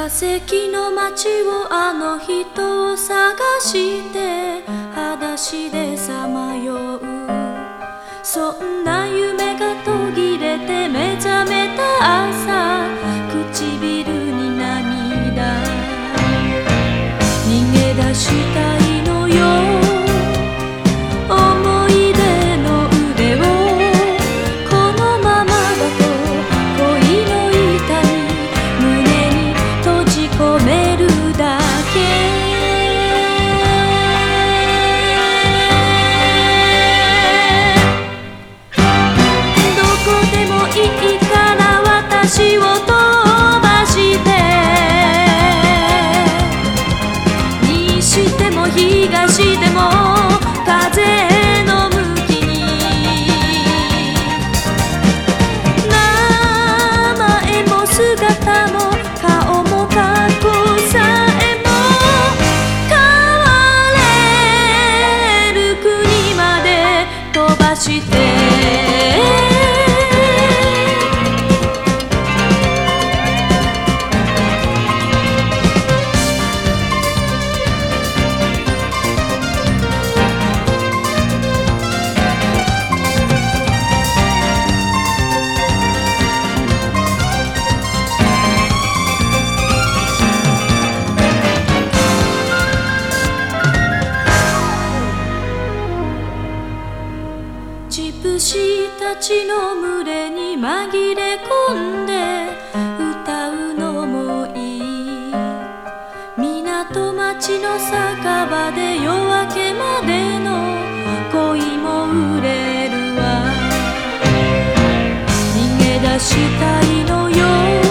石の街をあの人を探して裸足でさまよう、そんな夢が途切れて目覚めた朝、唇に涙、逃げ出したいのよ、思い出の腕をこのままだと恋の痛み胸に閉じ込めるだけ。どこでもいいから私を飛ばして、西でも東でも風の向きに、名前も姿も顔も過去さえも変われる国まで飛ばして、ジプシーたちの群れに紛れ込んで歌うのもいい、港町の酒場で夜明けまでの恋も売れるわ、逃げ出したいのよ、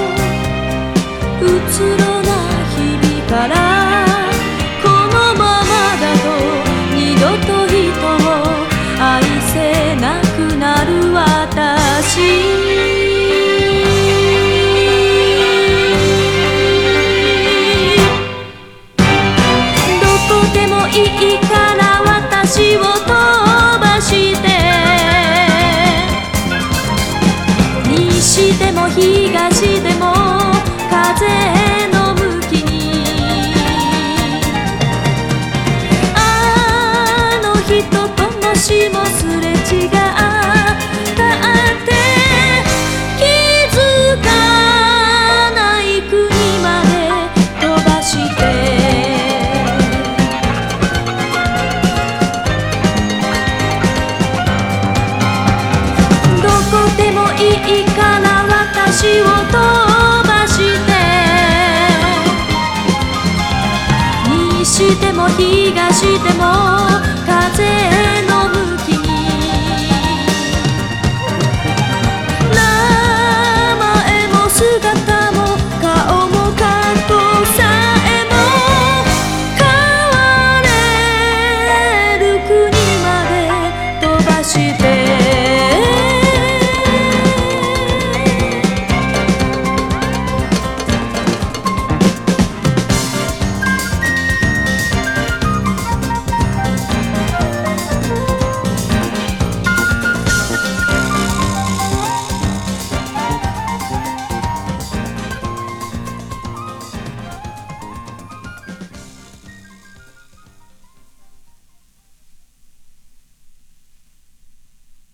うつろな日々からこのままだと二度と人を愛せなくなる私。どこでもいいから私を飛ばして、西でも東でも風の向きに、あの人ともしもすれ違ったって気づかない国まで飛ばして、どこでもいいから私を飛ばして、西でも東でも風の